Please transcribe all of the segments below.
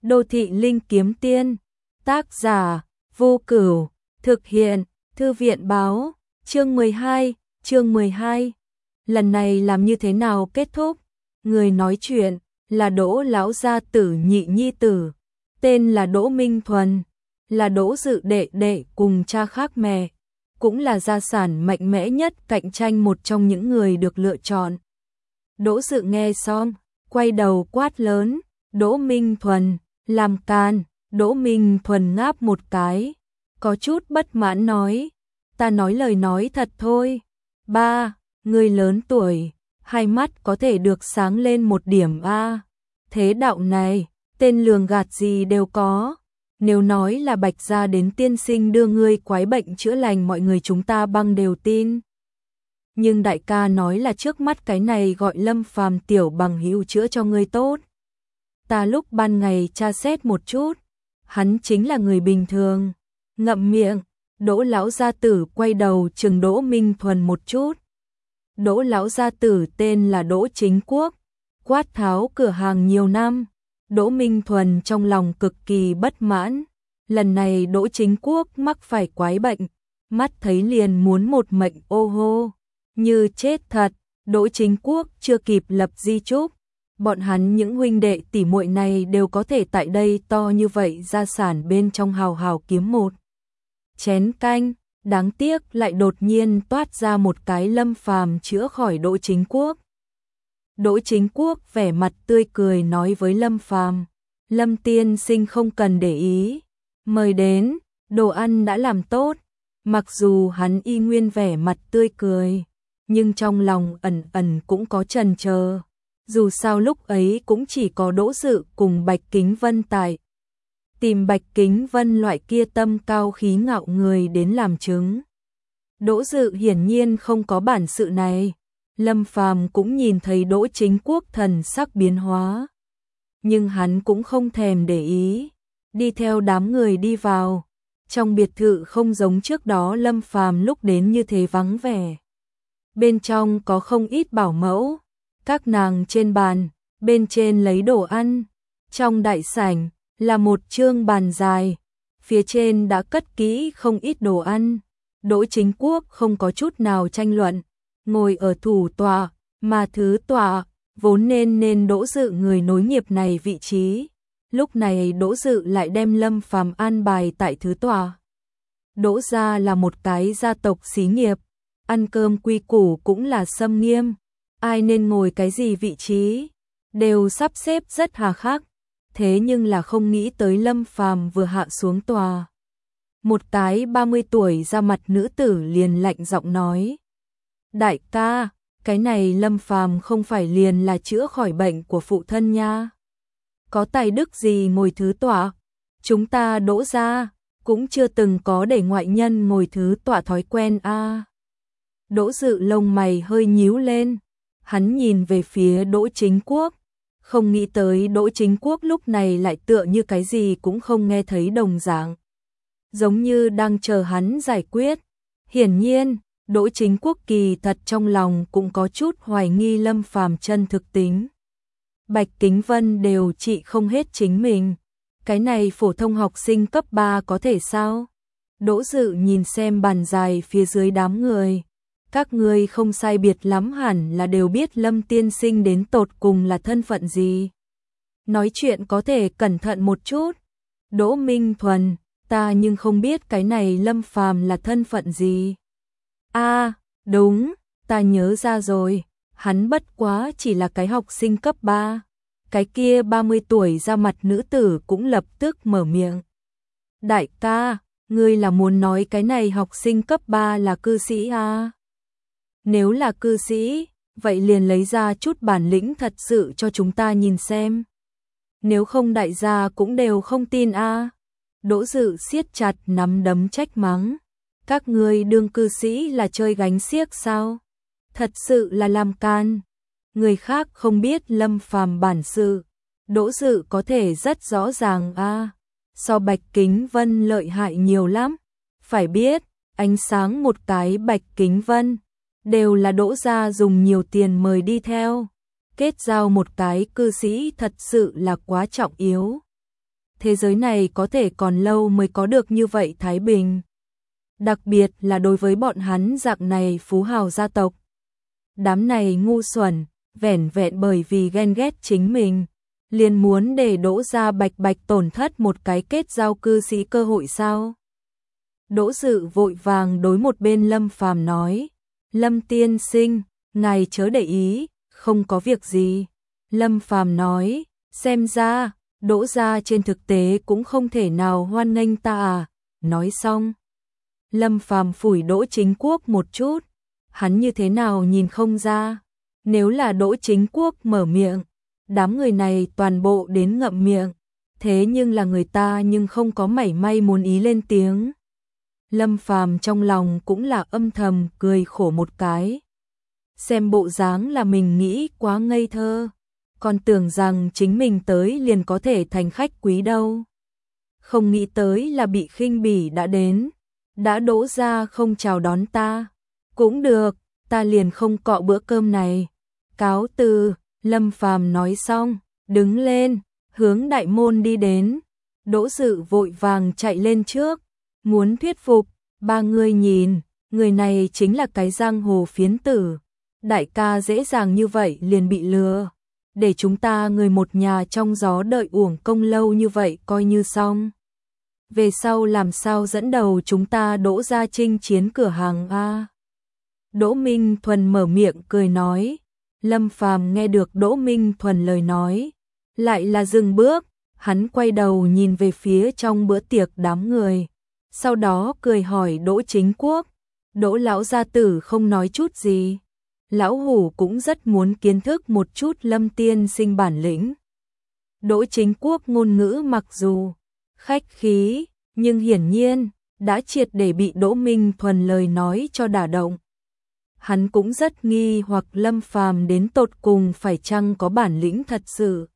Đô thị linh kiếm tiên. Tác giả Vô Cửu. Thực hiện Thư viện báo. Chương 12. Lần này làm như thế nào kết thúc? Người nói chuyện là Đỗ lão gia tử nhị nhi tử, tên là Đỗ Minh Thuần, là Đỗ Dự đệ đệ cùng cha khác mẹ, cũng là gia sản mạnh mẽ nhất cạnh tranh một trong những người được lựa chọn. Đỗ Dự nghe xong, quay đầu quát lớn, Đỗ Minh Thuần, làm can. Đỗ Minh Thuần ngáp một cái, có chút bất mãn nói, ta nói lời nói thật thôi. Ba, người lớn tuổi, hai mắt có thể được sáng lên một điểm a. Thế đạo này, tên lường gạt gì đều có. Nếu nói là Bạch gia đến tiên sinh đưa ngươi quái bệnh chữa lành, mọi người chúng ta băng đều tin. Nhưng đại ca nói là trước mắt cái này gọi Lâm Phàm tiểu bằng hữu chữa cho ngươi tốt. Ta lúc ban ngày tra xét một chút, hắn chính là người bình thường. Ngậm miệng. Đỗ lão gia tử quay đầu chừng Đỗ Minh Thuần một chút. Đỗ lão gia tử tên là Đỗ Chính Quốc, quát tháo cửa hàng nhiều năm. Đỗ Minh Thuần trong lòng cực kỳ bất mãn. Lần này Đỗ Chính Quốc mắc phải quái bệnh, mắt thấy liền muốn một mệnh ô hô, như chết thật. Đỗ Chính Quốc chưa kịp lập di chúc, bọn hắn những huynh đệ tỷ muội này đều có thể tại đây to như vậy gia sản bên trong hào hào kiếm một chén canh. Đáng tiếc lại đột nhiên toát ra một cái Lâm Phàm chữa khỏi Đỗ Chính Quốc. Đỗ Chính Quốc vẻ mặt tươi cười nói với Lâm Phàm, Lâm tiên sinh không cần để ý, mời đến, đồ ăn đã làm tốt. Mặc dù hắn y nguyên vẻ mặt tươi cười, nhưng trong lòng ẩn ẩn cũng có chần chờ. Dù sao lúc ấy cũng chỉ có Đỗ Dự cùng Bạch Kính Vân tại. Tìm Bạch Kính Vân loại kia tâm cao khí ngạo người đến làm chứng. Đỗ Dự hiển nhiên không có bản sự này. Lâm Phàm cũng nhìn thấy Đỗ Chính Quốc thần sắc biến hóa, nhưng hắn cũng không thèm để ý, đi theo đám người đi vào. Trong biệt thự không giống trước đó Lâm Phàm lúc đến như thế vắng vẻ. Bên trong có không ít bảo mẫu, các nàng trên bàn, bên trên lấy đồ ăn. Trong đại sảnh là một chương bàn dài, phía trên đã cất kỹ không ít đồ ăn. Đỗ Chính Quốc không có chút nào tranh luận, ngồi ở thủ tọa, mà thứ tọa vốn nên Đỗ Dự người nối nghiệp này vị trí. Lúc này Đỗ Dự lại đem Lâm Phàm an bài tại thứ tọa. Đỗ gia là một cái gia tộc xí nghiệp, ăn cơm quy củ cũng là xâm nghiêm, ai nên ngồi cái gì vị trí đều sắp xếp rất hà khắc. Thế nhưng là không nghĩ tới Lâm Phàm vừa hạ xuống tòa, một cái 30 tuổi ra mặt nữ tử liền lạnh giọng nói, đại ca, cái này Lâm Phàm không phải liền là chữa khỏi bệnh của phụ thân nha, có tài đức gì ngồi thứ tọa, chúng ta Đỗ gia cũng chưa từng có để ngoại nhân ngồi thứ tọa thói quen a. Đỗ Dự lông mày hơi nhíu lên, hắn nhìn về phía Đỗ Chính Quốc, không nghĩ tới Đỗ Chính Quốc lúc này lại tựa như cái gì cũng không nghe thấy đồng dạng, giống như đang chờ hắn giải quyết. Hiển nhiên, Đỗ Chính Quốc kỳ thật trong lòng cũng có chút hoài nghi Lâm Phàm chân thực tính. Bạch Kính Vân đều trị không hết chính mình, cái này phổ thông học sinh cấp 3 có thể sao? Đỗ Dự nhìn xem bàn dài phía dưới đám người, các ngươi không sai biệt lắm hẳn là đều biết Lâm tiên sinh đến tột cùng là thân phận gì. Nói chuyện có thể cẩn thận một chút. Đỗ Minh Thuần, ta nhưng không biết cái này Lâm Phàm là thân phận gì. A, đúng, ta nhớ ra rồi, hắn bất quá chỉ là cái học sinh cấp 3. Cái kia 30 tuổi ra mặt nữ tử cũng lập tức mở miệng. Đại ca, ngươi là muốn nói cái này học sinh cấp 3 là cư sĩ à? Nếu là cư sĩ, vậy liền lấy ra chút bản lĩnh thật sự cho chúng ta nhìn xem. Nếu không đại gia cũng đều không tin à? Đỗ Dự siết chặt nắm đấm trách mắng. Các ngươi đương cư sĩ là chơi gánh xiếc sao? Thật sự là làm can. Người khác không biết Lâm Phàm bản sự, Đỗ Dự có thể rất rõ ràng a. So Bạch Kính Vân lợi hại nhiều lắm. Phải biết, ánh sáng một cái Bạch Kính Vân đều là Đỗ gia dùng nhiều tiền mời đi theo. Kết giao một cái cư sĩ thật sự là quá trọng yếu. thế giới này có thể còn lâu mới có được như vậy thái bình. Đặc biệt là đối với bọn hắn dạng này phú hào gia tộc. Đám này ngu xuẩn, vẻn vẹn bởi vì ghen ghét chính mình, liền muốn để Đỗ gia bạch bạch tổn thất một cái kết giao cư sĩ cơ hội sao? Đỗ Dự vội vàng đối một bên Lâm Phàm nói, Lâm tiên sinh, ngài chớ để ý, không có việc gì. Lâm Phàm nói, xem ra, Đỗ gia trên thực tế cũng không thể nào hoan nghênh ta à. Nói xong, Lâm Phàm phủi Đỗ Chính Quốc một chút, hắn như thế nào nhìn không ra, nếu là Đỗ Chính Quốc mở miệng, đám người này toàn bộ đến ngậm miệng, thế nhưng là người ta nhưng không có mảy may muốn ý lên tiếng. Lâm Phàm trong lòng cũng là âm thầm cười khổ một cái. Xem bộ dáng là mình nghĩ quá ngây thơ, còn tưởng rằng chính mình tới liền có thể thành khách quý đâu. Không nghĩ tới là bị khinh bỉ đã đến, đã Đỗ gia không chào đón ta. Cũng được, ta liền không cọ bữa cơm này. Cáo từ, Lâm Phàm nói xong, đứng lên, hướng đại môn đi đến. Đỗ Dự vội vàng chạy lên trước, muốn thuyết phục, ba người nhìn, người này chính là cái giang hồ phiến tử. Đại ca dễ dàng như vậy liền bị lừa, để chúng ta người một nhà trong gió đợi uổng công lâu như vậy coi như xong. Về sau làm sao dẫn đầu chúng ta Đỗ gia chinh chiến cửa hàng a? Đỗ Minh Thuần mở miệng cười nói. Lâm Phàm nghe được Đỗ Minh Thuần lời nói, lại là dừng bước, hắn quay đầu nhìn về phía trong bữa tiệc đám người, sau đó cười hỏi Đỗ Chính Quốc. Đỗ lão gia tử không nói chút gì, lão hủ cũng rất muốn kiến thức một chút Lâm tiên sinh bản lĩnh. Đỗ Chính Quốc ngôn ngữ mặc dù khách khí, nhưng hiển nhiên đã triệt để bị Đỗ Minh Thuần lời nói cho đả động. Hắn cũng rất nghi hoặc Lâm Phàm đến tột cùng phải chăng có bản lĩnh thật sự.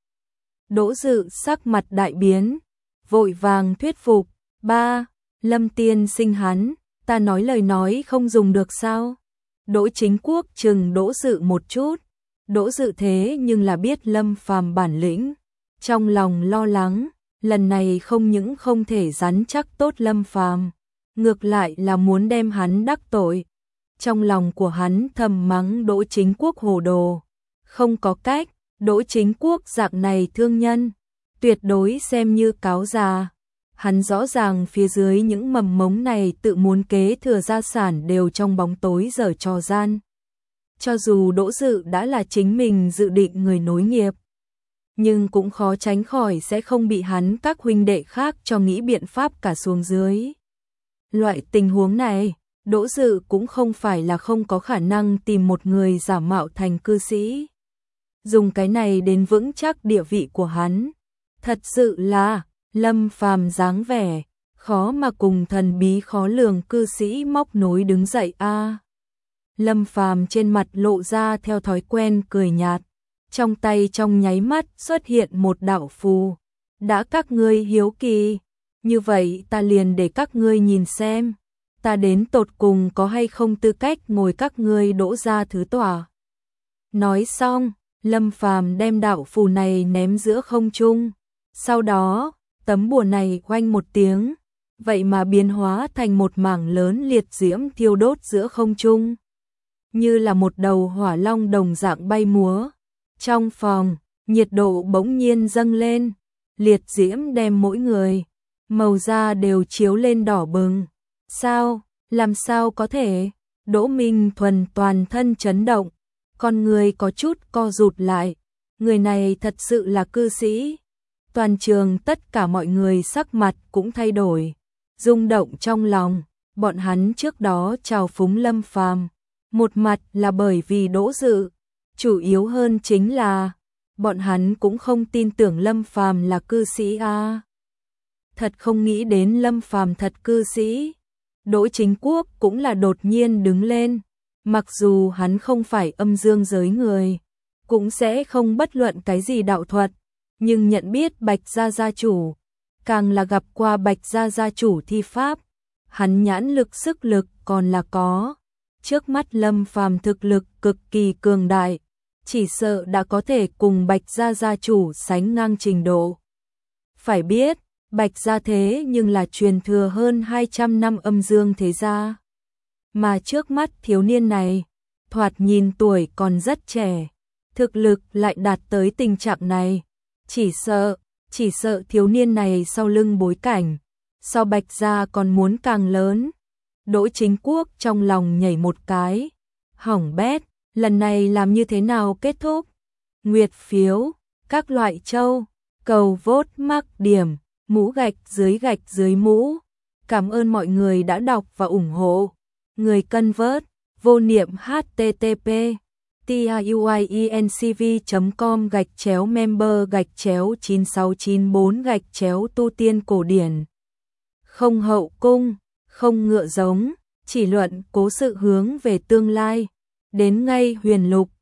Đỗ Dự sắc mặt đại biến, vội vàng thuyết phục, ba, Lâm tiên sinh hắn, ta nói lời nói không dùng được sao? Đỗ Chính Quốc chừng Đỗ Dự một chút, Đỗ Dự thế nhưng là biết Lâm Phàm bản lĩnh, trong lòng lo lắng, lần này không những không thể rắn chắc tốt Lâm Phàm, ngược lại là muốn đem hắn đắc tội. Trong lòng của hắn thầm mắng Đỗ Chính Quốc hồ đồ, không có cách, Đỗ Chính Quốc dạng này thương nhân, tuyệt đối xem như cáo già. Hắn rõ ràng phía dưới những mầm mống này tự muốn kế thừa gia sản đều trong bóng tối giở trò gian. Cho dù Đỗ Dự đã là chính mình dự định người nối nghiệp, nhưng cũng khó tránh khỏi sẽ không bị hắn các huynh đệ khác cho nghĩ biện pháp cả xuống dưới. Loại tình huống này, Đỗ Dự cũng không phải là không có khả năng tìm một người giả mạo thành cư sĩ. Dùng cái này đến vững chắc địa vị của hắn. Thật sự là, Lâm Phàm dáng vẻ, khó mà cùng thần bí khó lường cư sĩ móc nối đứng dậy a. Lâm Phàm trên mặt lộ ra theo thói quen cười nhạt, trong tay trong nháy mắt xuất hiện một đạo phù. Đã các ngươi hiếu kỳ, như vậy ta liền để các ngươi nhìn xem, ta đến tột cùng có hay không tư cách ngồi các ngươi Đỗ gia thứ tòa. Nói xong, Lâm Phàm đem đạo phù này ném giữa không trung, sau đó, tấm bùa này oanh một tiếng, vậy mà biến hóa thành một mảng lớn liệt diễm thiêu đốt giữa không trung, như là một đầu hỏa long đồng dạng bay múa. Trong phòng, nhiệt độ bỗng nhiên dâng lên, liệt diễm đem mỗi người, màu da đều chiếu lên đỏ bừng. Sao, làm sao có thể? Đỗ Minh Thuần toàn thân chấn động, con người có chút co rụt lại, người này thật sự là cư sĩ. Toàn trường tất cả mọi người sắc mặt cũng thay đổi, rung động trong lòng, bọn hắn trước đó chào phúng Lâm Phàm, một mặt là bởi vì Đỗ Dự, chủ yếu hơn chính là bọn hắn cũng không tin tưởng Lâm Phàm là cư sĩ a. Thật không nghĩ đến Lâm Phàm thật cư sĩ. Đỗ Chính Quốc cũng là đột nhiên đứng lên, mặc dù hắn không phải âm dương giới người, cũng sẽ không bất luận cái gì đạo thuật, nhưng nhận biết Bạch gia gia chủ, càng là gặp qua Bạch gia gia chủ thi pháp, hắn nhãn lực sức lực còn là có. Trước mắt Lâm Phàm thực lực cực kỳ cường đại, chỉ sợ đã có thể cùng Bạch gia gia chủ sánh ngang trình độ. Phải biết, Bạch gia thế nhưng là truyền thừa hơn 200 năm âm dương thế gia. Mà trước mắt thiếu niên này, thoạt nhìn tuổi còn rất trẻ, thực lực lại đạt tới tình trạng này. Chỉ sợ thiếu niên này sau lưng bối cảnh, sau Bạch gia còn muốn càng lớn. Đỗ Chính Quốc trong lòng nhảy một cái, hỏng bét, lần này làm như thế nào kết thúc? Nguyệt phiếu, các loại châu, cầu vote mắc điểm, mũ gạch dưới mũ. Cảm ơn mọi người đã đọc và ủng hộ. Người cân vớt, vô niệm http tiuyencv.com/member/9694- tu tiên cổ điển. Không hậu cung, không ngựa giống, chỉ luận cố sự hướng về tương lai. Đến ngay huyền lục,